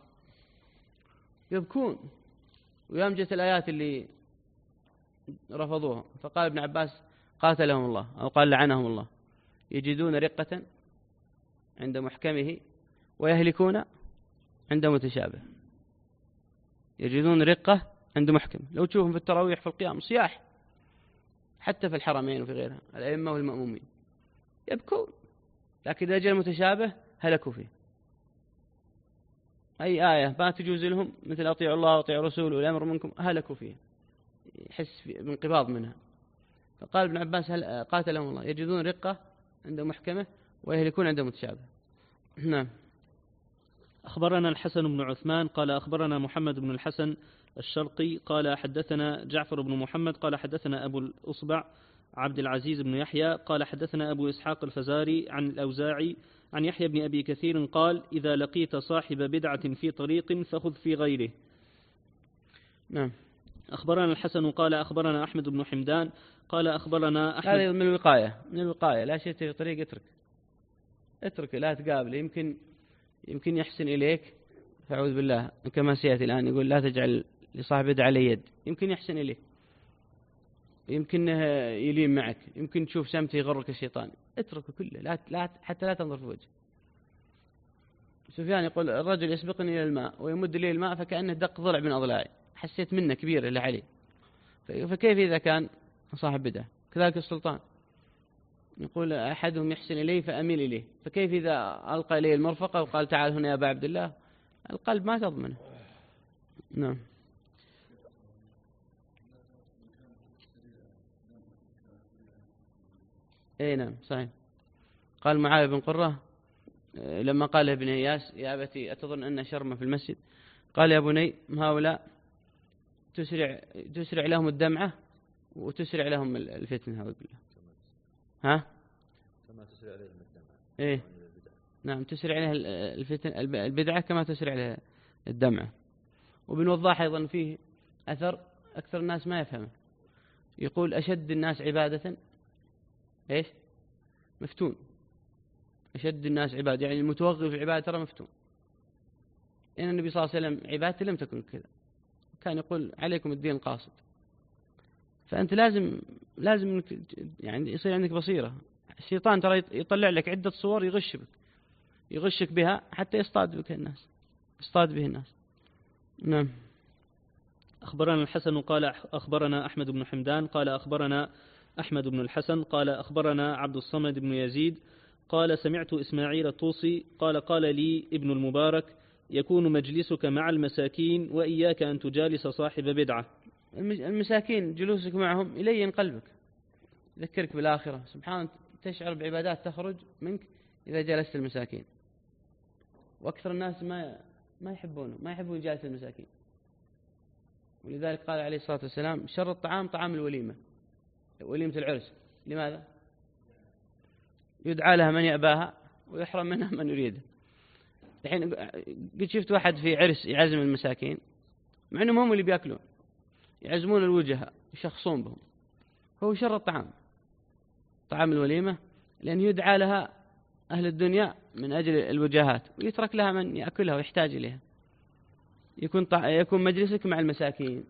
يبكون ويمجت الآيات اللي رفضوها، فقال ابن عباس قاتلهم الله أو قال لعنهم الله، يجدون رقة عند محكمه ويهلكون عند متشابه. يجدون رقة عند محكم، لو تشوفهم في التراويح في القيام صياح، حتى في الحرمين وفي غيرها الأئمة والمأمومين يبكون، لكن إذا جاء المتشابه هلكوا فيه. أي آية ما تجوز لهم مثل أطيعوا الله وأطيعوا رسوله والأمر منكم هلكوا فيه، يحس بانقباض منها. فقال ابن عباس هل قاتلهم الله يجدون رقة عند محكمة ويهلكون عند متشابه. نعم. أخبرنا الحسن بن عثمان قال أخبرنا محمد بن الحسن الشرقي قال حدثنا جعفر بن محمد قال حدثنا أبو الأصبع عبد العزيز بن يحيى قال حدثنا أبو إسحاق الفزاري عن الأوزاعي عن يحيى بن أبي كثير قال إذا لقيت صاحب بدعة في طريق فخذ في غيره. نعم. أخبرنا الحسن قال أخبرنا أحمد بن حمدان قال أخبرنا أحمد. هذا من الوقاية، من الوقاية، لا شيء في طريق اترك اترك لا تقابل، يمكن يمكن يحسن إليك، فأعوذ بالله كما سيأتي الآن يقول لا تجعل لصاحب بدعة لي يد، يمكن يحسن إليك، يمكن يلين معك، يمكن تشوف سمته يغرك الشيطان، اتركه كله، لا لا حتى لا تنظر في وجهه. سفيان يقول الرجل يسبقني إلى الماء ويمد لي الماء فكأنه دق ضلع من أضلاعي، حسيت منه كبير إلى علي، فكيف إذا كان صاحب بدعة؟ كذلك السلطان يقول أحدهم يحسن إليه فأميل إليه، فكيف إذا ألقى إليه المرفقة وقال تعال هنا يا أبا عبد الله؟ القلب ما تضمنه. نعم. اي نعم صحيح. قال معاوية بن قرة لما قال ابن إياس يا أبتي أتظن أن شرمة في المسجد؟ قال يا بني هؤلاء تسرع تسرع لهم الدمعة وتسرع لهم الفتنة. هذا بالله. ها؟ كما تسرع عليهم الدمعة. إيه. نعم تسرع عليها الفتن البدعة كما تسرع عليها الدمعة. وابن وضاح أيضا فيه أثر أكثر الناس ما يفهمه، يقول أشد الناس عبادة إيش؟ مفتون. أشد الناس عبادة يعني المتوغل في العبادة ترى مفتون. إن النبي صلى الله عليه وسلم عبادته لم تكن كذا، كان يقول عليكم الدين القاصد. فأنت لازم لازم يعني يصير عندك بصيرة. الشيطان ترى يطلع لك عدة صور يغش بك يغشك بها حتى يصطاد بك الناس يصطاد به الناس. نعم. أخبرنا الحسن قال أخبرنا أحمد بن حمدان قال أخبرنا أحمد بن الحسن قال أخبرنا عبد الصمد بن يزيد قال سمعت إسماعيل الطوسي قال قال لي ابن المبارك يكون مجلسك مع المساكين وإياك أن تجالس صاحب بدعة. المساكين جلوسك معهم يلين قلبك، يذكرك بالآخرة، سبحان تشعر بعبادات تخرج منك إذا جلست المساكين. وأكثر الناس ما ما يحبونه ما يحبون جالس المساكين، ولذلك قال عليه الصلاة والسلام شر الطعام طعام الوليمة، وليمة العرس. لماذا؟ يدعى لها من يأباها ويحرم منها من يريده. الحين قد شفت واحد في عرس يعزم المساكين مع أنهم هم اللي بيأكلون، يعزمون الوجهاء يشخصون بهم، هو شر الطعام طعام الوليمة، لأن يدعى لها أهل الدنيا من أجل الوجهات ويترك لها من يأكلها ويحتاج إليها. يكون يكون مجلسك مع المساكين،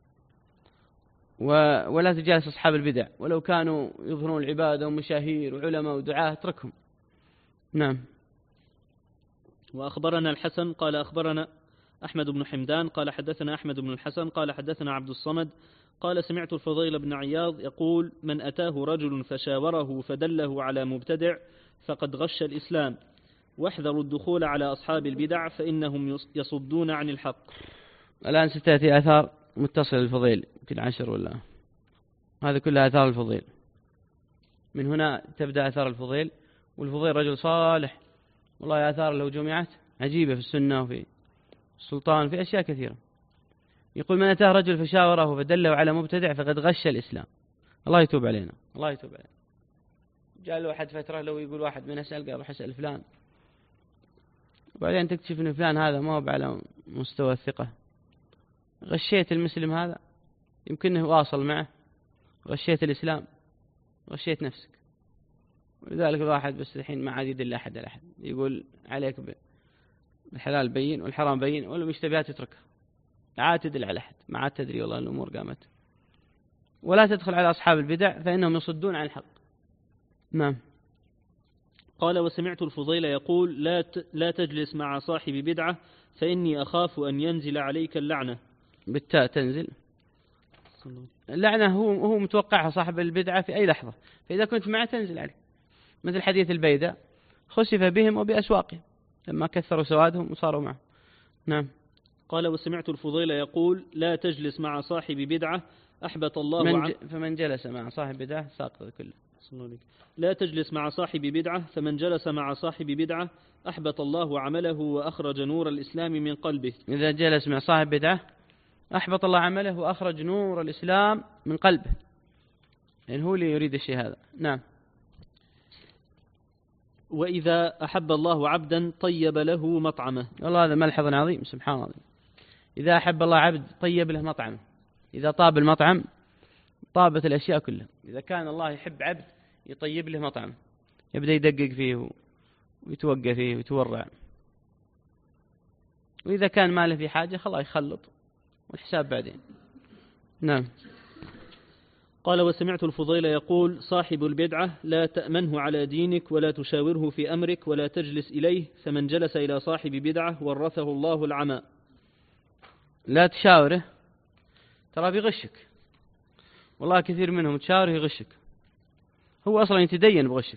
ولا تجالس أصحاب البدع ولو كانوا يظهرون العبادة ومشاهير وعلماء ودعاة اتركهم. نعم. وأخبرنا الحسن قال أخبرنا أحمد بن حمدان قال حدثنا أحمد بن الحسن قال حدثنا عبد الصمد قال سمعت الفضيل بن عياض يقول من أتاه رجل فشاوره فدله على مبتدع فقد غش الإسلام، واحذروا الدخول على أصحاب البدع فإنهم يصدون عن الحق. الآن ستأتي آثار متصلة للفضيل يمكن عشر ولا هذا كلها آثار الفضيل. من هنا تبدأ آثار الفضيل، والفضيل رجل صالح والله آثار لو جمعت عجيبة في السنة وفي السلطان في أشياء كثيرة. يقول من أتاه رجل فشاوره فدله على مبتدع فقد غش الإسلام. الله يتوب علينا، الله يتوب علينا. جاء له واحد فترة لو يقول واحد من أسأل قال روح أسأل فلان، وبعدين تكتشف أن فلان هذا ما هو على مستوى الثقة. غشيت المسلم هذا يمكنه واصل معه، غشيت الإسلام، غشيت نفسك. ولذلك الواحد بس الحين ما عاد يدل أحد على أحد، يقول عليك بالحلال بين والحرام بين، والمشتبهات تتركها، عاد تدل على أحد، ما عاد تدري والله الأمور قامت. ولا تدخل على أصحاب البدع فإنهم يصدون عن الحق. نعم. قال وسمعت الفضيل يقول لا لا تجلس مع صاحب بدعة فإني أخاف أن ينزل عليك اللعنة. بالتاء تنزل اللعنة، هو هو متوقعها صاحب البدعة في أي لحظة، فإذا كنت معه تنزل عليه، مثل حديث البيداء خسف بهم وبأسواقهم لما كثروا سوادهم وصاروا معه. نعم. قال وسمعت الفضيل يقول لا تجلس مع صاحب بدعة أحبط الله من عم... فمن جلس مع صاحب بدعة ساقط كله. لا تجلس مع صاحب بدعة فمن جلس مع صاحب بدعة أحبط الله عمله وأخرج نور الإسلام من قلبه. إذا جلس مع صاحب بدعة أحبط الله عمله وأخرج نور الإسلام من قلبه، لأن هو اللي يريد الشيء هذا. نعم. وإذا أحب الله عبدا طيب له مطعمه. والله هذا ملحظ عظيم سبحان الله. إذا أحب الله عبد طيب له مطعمه، إذا طاب المطعم طابت الأشياء كلها. إذا كان الله يحب عبد يطيب له مطعمه، يبدأ يدقق فيه ويتوقع فيه ويتورع. وإذا كان ما له في حاجة خلاص يخلط والحساب بعدين. نعم. قال وسمعت الفضيل يقول صاحب البدعة لا تأمنه على دينك ولا تشاوره في أمرك ولا تجلس إليه، فمن جلس إلى صاحب بدعة ورثه الله العمى. لا تشاوره، ترى بيغشك، والله كثير منهم تشاوره يغشك، هو أصلا يتدين بغشك،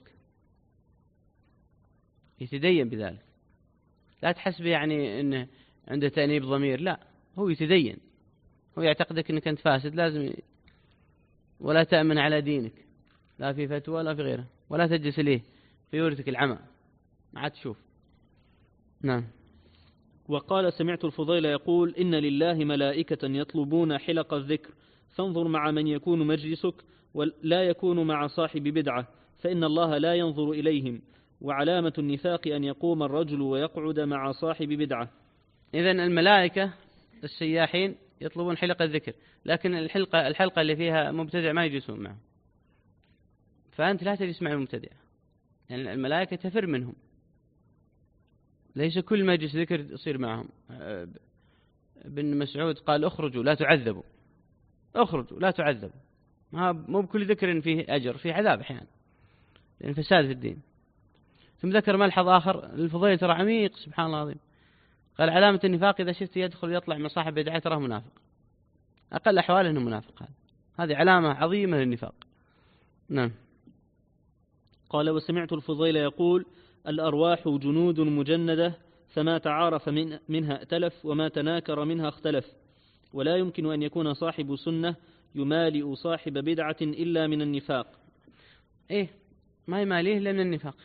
يتدين بذلك، لا تحسب يعني أنه عنده تأنيب ضمير، لا هو يتدين، هو يعتقدك أنك أنت فاسد لازم ي... ولا تأمن على دينك لا في فتوى ولا في غيره، ولا تجلس إليه فيورثك العمى ما عاد تشوف. نعم. وقال سمعت الفضيل يقول إن لله ملائكة يطلبون حلق الذكر، فانظر مع من يكون مجلسك ولا يكون مع صاحب بدعة، فإن الله لا ينظر إليهم، وعلامة النفاق أن يقوم الرجل ويقعد مع صاحب بدعة. إذن الملائكة السياحين يطلبون حلق الذكر، لكن الحلقة الحلقة اللي فيها مبتدع ما يجلسون معه، فأنت لا تجلس مع المبتدع، يعني الملائكة تفر منهم، ليس كل مجلس ذكر يصير معهم. ابن مسعود قال اخرجوا لا تعذبوا، اخرجوا لا تعذبوا، مو بكل ذكر فيه أجر، فيه عذاب أحيانا لأن فساد في الدين. ثم ذكر ملحظ آخر الفضيل ترى عميق سبحان الله العظيم، قال علامة النفاق إذا شفت يدخل يطلع من صاحب بدعة تراه منافق، أقل أحواله أنه منافق، هذا هذه علامة عظيمة للنفاق. نعم. قال وسمعت الفضيل يقول الأرواح جنود مجندة، فما تعارف من منها ائتلف وما تناكر منها اختلف، ولا يمكن أن يكون صاحب سنة يمالئ صاحب بدعة إلا من النفاق. إيه ما يماليه إلا من النفاق،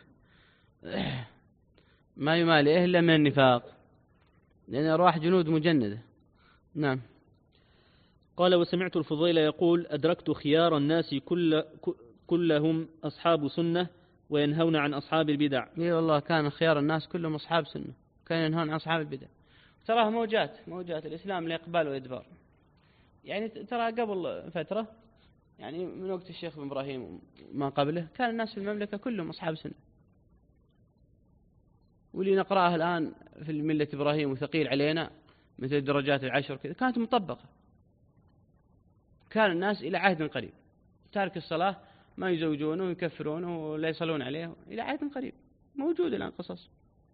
ما يمالئه إلا من النفاق، لأن الأرواح جنود مجندة. نعم. قال وسمعت الفضيل يقول أدركت خيار الناس كل كلهم أصحاب سنة وينهون عن أصحاب البدع. إيه والله كان خيار الناس كلهم أصحاب سنة، كانوا ينهون عن أصحاب البدع. تراها موجات موجات الإسلام لإقبال وإدبار، يعني ترى قبل فترة يعني من وقت الشيخ بن إبراهيم وما قبله كان الناس في المملكة كلهم أصحاب سنة، واللي نقرأه الآن في الملة إبراهيم وثقيل علينا مثل الدرجات العشر كذا كانت مطبقة، كان الناس إلى عهد قريب تارك الصلاة ما يزوجونه ويكفرونه ولا يصلون عليه إلى عهد قريب، موجود الآن قصص.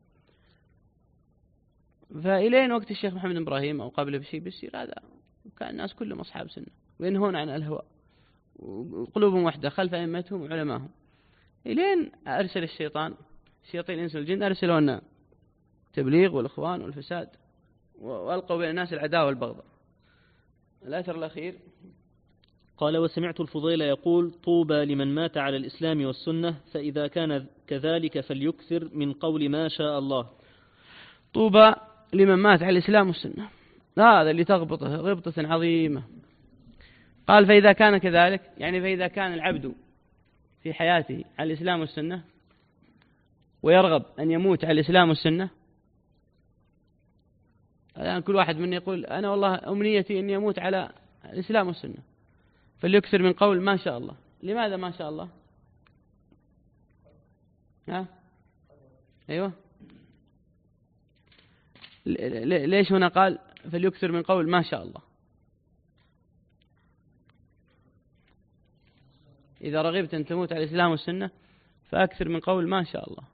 فإلين وقت الشيخ محمد بن إبراهيم أو قبله بشيء بيصير هذا، كان الناس كلهم أصحاب سنة وينهون عن الهوى وقلوبهم وحدة خلف أئمتهم وعلمائهم. إلين أرسل الشيطان شياطين الإنس والجن أرسلوا لنا تبليغ والإخوان والفساد، وألقوا بين الناس العداوة والبغضاء. الأثر الأخير قال وسمعت الفضيل يقول طوبى لمن مات على الإسلام والسنة، فإذا كان كذلك فليكثر من قول ما شاء الله. طوبى لمن مات على الإسلام والسنة، هذا اللي تغبطه غبطة عظيمة. قال فإذا كان كذلك، يعني فإذا كان العبد في حياته على الإسلام والسنة ويرغب أن يموت على الإسلام والسنة، الآن كل واحد منا يقول أنا والله أمنيتي أن يموت على الإسلام والسنة، فليكثر من قول ما شاء الله. لماذا ما شاء الله؟ ها؟ أيوة. ليش هنا قال فليكثر من قول ما شاء الله؟ إذا رغبت أن تموت على الإسلام والسنة فأكثر من قول ما شاء الله.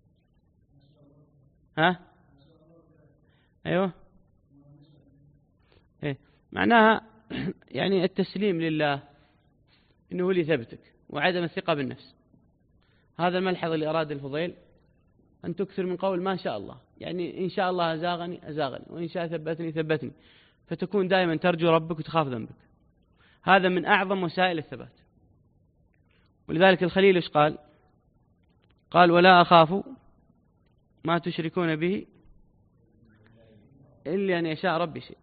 ها؟ أيوة. إيه؟ معناها يعني التسليم لله إنه هو اللي ثبتك، وعدم الثقة بالنفس. هذا الملحظ اللي أراد الفضيل، أن تكثر من قول ما شاء الله، يعني إن شاء الله أزاغني أزاغني، وإن شاء ثبتني ثبتني، فتكون دائما ترجو ربك وتخاف ذنبك. هذا من أعظم وسائل الثبات. ولذلك الخليل إيش قال؟ قال ولا أخاف ما تشركون به إلا أن يشاء ربي شيء.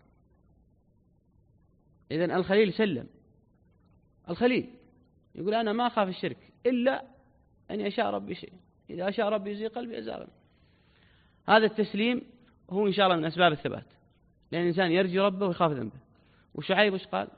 إذن الخليل سلم، الخليل يقول أنا ما أخاف الشرك إلا أن يشاء ربي شيء، إذا أشاء ربي يزيغ قلبي أزاغني. هذا التسليم هو إن شاء الله من أسباب الثبات، لأن الإنسان يرجي ربه ويخاف ذنبه. وشعيب وش قال؟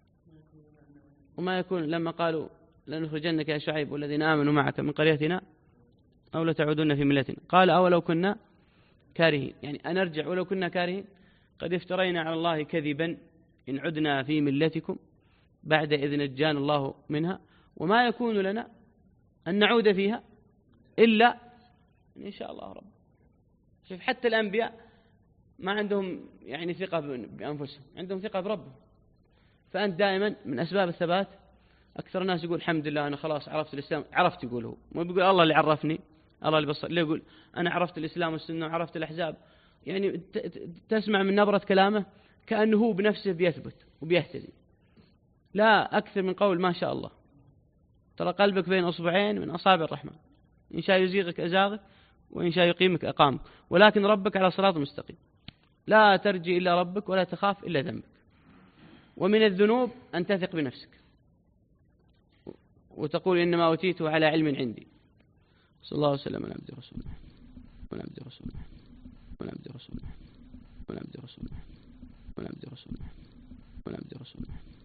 وما يكون لما قالوا لنخرجنك يا شعيب والذين آمنوا معك من قريتنا أو لتعودن في ملتنا، قال أولو كنا كارهين، يعني أن نرجع ولو كنا كارهين، قد افترينا على الله كذبا إن عدنا في ملتكم بعد إذ نجانا الله منها وما يكون لنا أن نعود فيها إلا إن شاء الله رب. شوف حتى الأنبياء ما عندهم يعني ثقة بأنفسهم، عندهم ثقة بربهم. فأنت دائما من أسباب الثبات. أكثر الناس يقول الحمد لله أنا خلاص عرفت الإسلام، عرفت يقول هو، ما بيقول الله اللي عرفني، الله اللي بصر، ليه يقول أنا عرفت الإسلام والسنة وعرفت الأحزاب. يعني تسمع من نبرة كلامه كأنه هو بنفسه بيثبت وبيهتدي. لا، أكثر من قول ما شاء الله. ترى قلبك بين أصبعين من أصابع الرحمن، إن شاء يزيغك أزاغك وإن شاء يقيمك أقامك، ولكن ربك على صراط مستقيم. لا ترجي إلا ربك ولا تخاف إلا ذنبك. ومن الذنوب أن تثق بنفسك وتقول إنما أوتيته على علم عندي. صلى الله عليه وسلم. ونعبد رسوله ونعبد رسوله ونعبد رسوله ونعبد رسوله ونعبد رسوله ونعبد رسوله